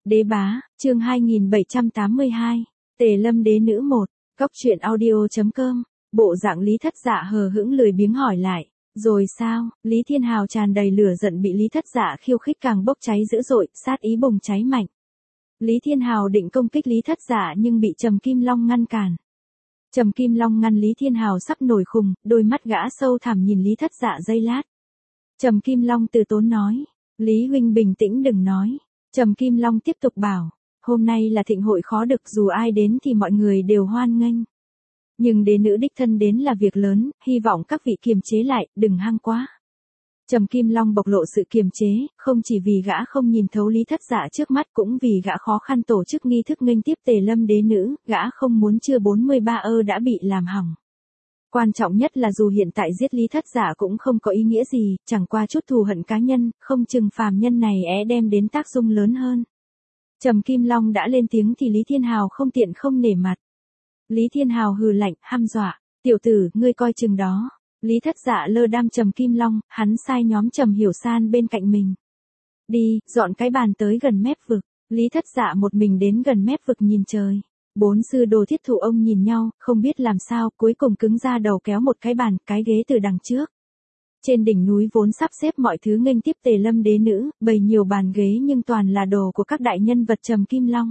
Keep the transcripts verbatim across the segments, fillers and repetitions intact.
Đế bá, chương hai nghìn bảy trăm tám mươi hai, Tề Lâm đế nữ một, Cốc truyện audio chấm com, bộ dạng Lý Thất Dạ hờ hững lười biếng hỏi lại, rồi sao? Lý Thiên Hào tràn đầy lửa giận bị Lý Thất Dạ khiêu khích càng bốc cháy dữ dội, sát ý bùng cháy mạnh. Lý Thiên Hào định công kích Lý Thất Dạ nhưng bị Trầm Kim Long ngăn cản. Trầm Kim Long ngăn Lý Thiên Hào sắp nổi khùng, đôi mắt gã sâu thẳm nhìn Lý Thất Dạ giây lát. Trầm Kim Long từ tốn nói, Lý huynh bình tĩnh đừng nói. Trầm Kim Long tiếp tục bảo, hôm nay là thịnh hội khó được, dù ai đến thì mọi người đều hoan nghênh. Nhưng đế nữ đích thân đến là việc lớn, hy vọng các vị kiềm chế lại, đừng hăng quá. Trầm Kim Long bộc lộ sự kiềm chế, không chỉ vì gã không nhìn thấu Lý Thất Dạ trước mắt, cũng vì gã khó khăn tổ chức nghi thức nghênh tiếp Tề Lâm đế nữ, gã không muốn chưa bốn mươi ba ơ đã bị làm hỏng. Quan trọng nhất là dù hiện tại giết Lý Thất Dạ cũng không có ý nghĩa gì, chẳng qua chút thù hận cá nhân, không chừng phàm nhân này é đem đến tác dụng lớn hơn. Trầm Kim Long đã lên tiếng thì Lý Thiên Hào không tiện không nể mặt. Lý Thiên Hào hừ lạnh, hăm dọa, tiểu tử, ngươi coi chừng đó. Lý Thất Dạ lơ đam Trầm Kim Long, hắn sai nhóm Trầm Hiểu San bên cạnh mình. Đi, dọn cái bàn tới gần mép vực. Lý Thất Dạ một mình đến gần mép vực nhìn trời. Bốn sư đồ Thiết Thụ ông nhìn nhau, không biết làm sao, cuối cùng cứng ra đầu kéo một cái bàn, cái ghế từ đằng trước. Trên đỉnh núi vốn sắp xếp mọi thứ nghênh tiếp Tề Lâm đế nữ, bày nhiều bàn ghế nhưng toàn là đồ của các đại nhân vật Trầm Kim Long.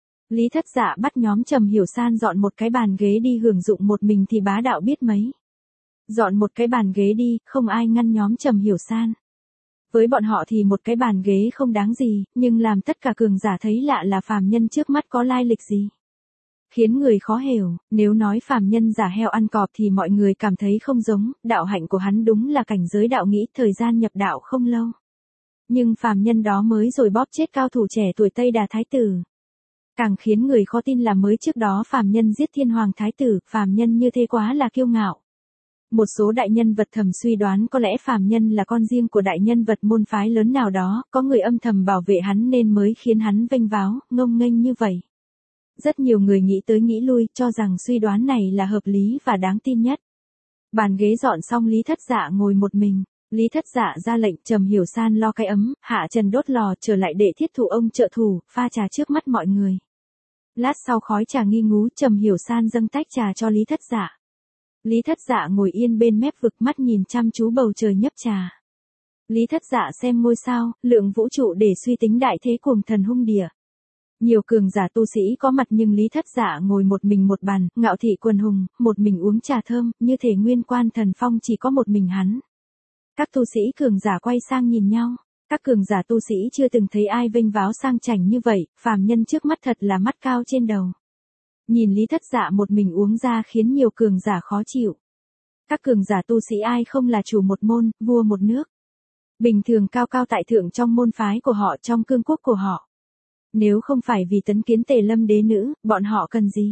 Lý Thất Dạ bắt nhóm Trầm Hiểu San dọn một cái bàn ghế đi hưởng dụng một mình thì bá đạo biết mấy. Dọn một cái bàn ghế đi, không ai ngăn nhóm Trầm Hiểu San. Với bọn họ thì một cái bàn ghế không đáng gì, nhưng làm tất cả cường giả thấy lạ là phàm nhân trước mắt có lai lịch gì. Khiến người khó hiểu, nếu nói phàm nhân giả heo ăn cọp thì mọi người cảm thấy không giống, đạo hạnh của hắn đúng là cảnh giới đạo nghĩ, thời gian nhập đạo không lâu. Nhưng phàm nhân đó mới rồi bóp chết cao thủ trẻ tuổi Tây Đà Thái Tử. Càng khiến người khó tin là mới trước đó phàm nhân giết Thiên Hoàng Thái Tử, phàm nhân như thế quá là kiêu ngạo. Một số đại nhân vật thầm suy đoán có lẽ phàm nhân là con riêng của đại nhân vật môn phái lớn nào đó, có người âm thầm bảo vệ hắn nên mới khiến hắn vênh váo, ngông nghênh như vậy. Rất nhiều người nghĩ tới nghĩ lui, cho rằng suy đoán này là hợp lý và đáng tin nhất. Bàn ghế dọn xong Lý Thất Dạ ngồi một mình. Lý Thất Dạ ra lệnh Trầm Hiểu San lo cái ấm, hạ trần đốt lò, trở lại để Thiết Thụ ông trợ thủ, pha trà trước mắt mọi người. Lát sau khói trà nghi ngú, Trầm Hiểu San dâng tách trà cho Lý Thất Dạ. Lý Thất Dạ ngồi yên bên mép vực, mắt nhìn chăm chú bầu trời nhấp trà. Lý Thất Dạ xem ngôi sao, lượng vũ trụ để suy tính đại thế cuồng thần hung địa. Nhiều cường giả tu sĩ có mặt nhưng Lý Thất Dạ ngồi một mình một bàn, ngạo thị quần hùng, một mình uống trà thơm, như thể nguyên quan thần phong chỉ có một mình hắn. Các tu sĩ cường giả quay sang nhìn nhau, các cường giả tu sĩ chưa từng thấy ai vênh váo sang chảnh như vậy, phàm nhân trước mắt thật là mắt cao trên đầu. Nhìn Lý Thất Dạ một mình uống ra khiến nhiều cường giả khó chịu. Các cường giả tu sĩ ai không là chủ một môn, vua một nước. Bình thường cao cao tại thượng trong môn phái của họ, trong cương quốc của họ. Nếu không phải vì tấn kiến Tề Lâm đế nữ, bọn họ cần gì?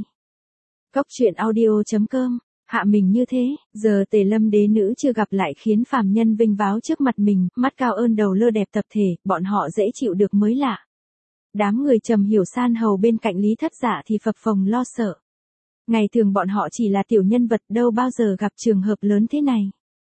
Cốc truyện audio chấm com, hạ mình như thế, giờ Tề Lâm đế nữ chưa gặp lại khiến phàm nhân vinh váo trước mặt mình, mắt cao ơn đầu lơ đẹp tập thể, bọn họ dễ chịu được mới lạ. Đám người Trầm Hiểu San hầu bên cạnh Lý Thất Dạ thì phập phồng lo sợ. Ngày thường bọn họ chỉ là tiểu nhân vật, đâu bao giờ gặp trường hợp lớn thế này.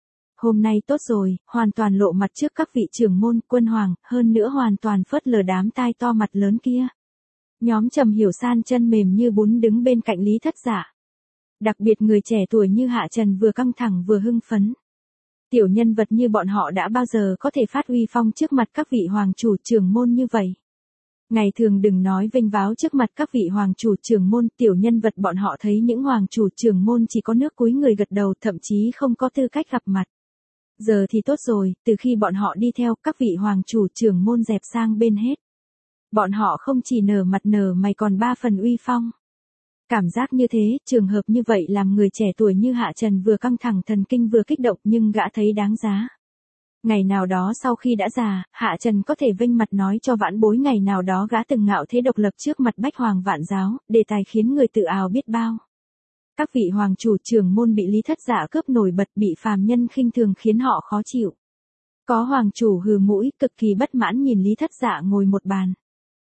Hôm nay tốt rồi, hoàn toàn lộ mặt trước các vị trưởng môn, quân hoàng, hơn nữa hoàn toàn phớt lờ đám tai to mặt lớn kia. Nhóm Trầm Hiểu San chân mềm như bún đứng bên cạnh Lý Thất Dạ. Đặc biệt người trẻ tuổi như Hạ Trần vừa căng thẳng vừa hưng phấn. Tiểu nhân vật như bọn họ đã bao giờ có thể phát uy phong trước mặt các vị hoàng chủ trưởng môn như vậy. Ngày thường đừng nói vênh váo trước mặt các vị hoàng chủ trưởng môn, tiểu nhân vật bọn họ thấy những hoàng chủ trưởng môn chỉ có nước cúi người gật đầu, thậm chí không có tư cách gặp mặt. Giờ thì tốt rồi, từ khi bọn họ đi theo, các vị hoàng chủ trưởng môn dẹp sang bên hết. Bọn họ không chỉ nở mặt nở mày còn ba phần uy phong. Cảm giác như thế, trường hợp như vậy làm người trẻ tuổi như Hạ Trần vừa căng thẳng thần kinh vừa kích động nhưng gã thấy đáng giá. Ngày nào đó sau khi đã già, Hạ Trần có thể vênh mặt nói cho vãn bối ngày nào đó gã từng ngạo thế độc lập trước mặt bách hoàng vạn giáo, đề tài khiến người tự ào biết bao. Các vị hoàng chủ trưởng môn bị Lý Thất Dạ cướp nổi bật, bị phàm nhân khinh thường khiến họ khó chịu. Có hoàng chủ hừ mũi, cực kỳ bất mãn nhìn Lý Thất Dạ ngồi một bàn.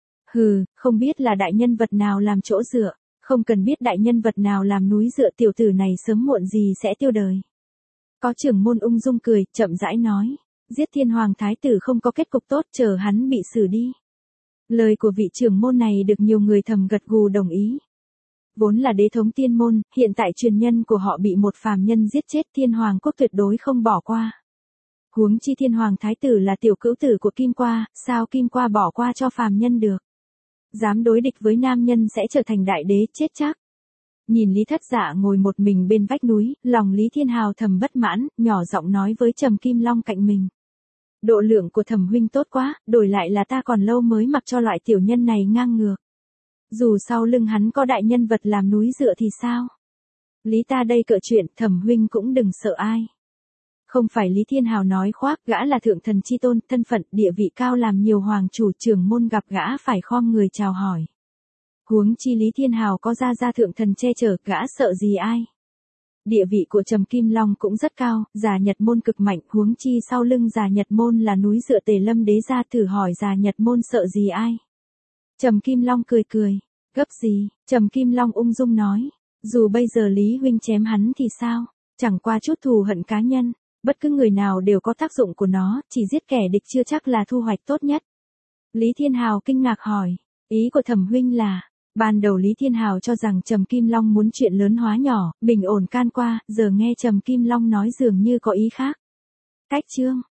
Hừ, không biết là đại nhân vật nào làm chỗ dựa, không cần biết đại nhân vật nào làm núi dựa, tiểu tử này sớm muộn gì sẽ tiêu đời. Có trưởng môn ung dung cười, chậm rãi nói, giết Thiên Hoàng Thái Tử không có kết cục tốt, chờ hắn bị xử đi. Lời của vị trưởng môn này được nhiều người thầm gật gù đồng ý. Vốn là đế thống tiên môn, hiện tại truyền nhân của họ bị một phàm nhân giết chết, Thiên Hoàng quốc tuyệt đối không bỏ qua. Huống chi Thiên Hoàng thái tử là tiểu cữu tử của Kim Qua, sao Kim Qua bỏ qua cho phàm nhân được? Dám đối địch với nam nhân sẽ trở thành đại đế, chết chắc. Nhìn Lý Thất Dạ ngồi một mình bên vách núi, lòng Lý Thiên Hào thầm bất mãn, nhỏ giọng nói với Trầm Kim Long cạnh mình. Độ lượng của Thẩm huynh tốt quá, đổi lại là ta còn lâu mới mặc cho loại tiểu nhân này ngang ngược. Dù sau lưng hắn có đại nhân vật làm núi dựa thì sao? Lý ta đây cỡ chuyện, Thẩm huynh cũng đừng sợ ai. Không phải Lý Thiên Hào nói khoác, gã là thượng thần chi tôn, thân phận, địa vị cao, làm nhiều hoàng chủ trưởng môn gặp gã phải khom người chào hỏi. Huống chi Lý Thiên Hào có gia gia thượng thần che chở, gã sợ gì ai? Địa vị của Trầm Kim Long cũng rất cao, Già Nhật môn cực mạnh, huống chi sau lưng Già Nhật môn là núi dựa Tề Lâm đế gia, thử hỏi Già Nhật môn sợ gì ai? Trầm Kim Long cười cười, gấp gì? Trầm Kim Long ung dung nói, dù bây giờ Lý huynh chém hắn thì sao? Chẳng qua chút thù hận cá nhân, bất cứ người nào đều có tác dụng của nó, chỉ giết kẻ địch chưa chắc là thu hoạch tốt nhất. Lý Thiên Hào kinh ngạc hỏi, ý của Thẩm huynh là? Ban đầu Lý Thiên Hào cho rằng Trầm Kim Long muốn chuyện lớn hóa nhỏ, bình ổn can qua, giờ nghe Trầm Kim Long nói dường như có ý khác. Cách chương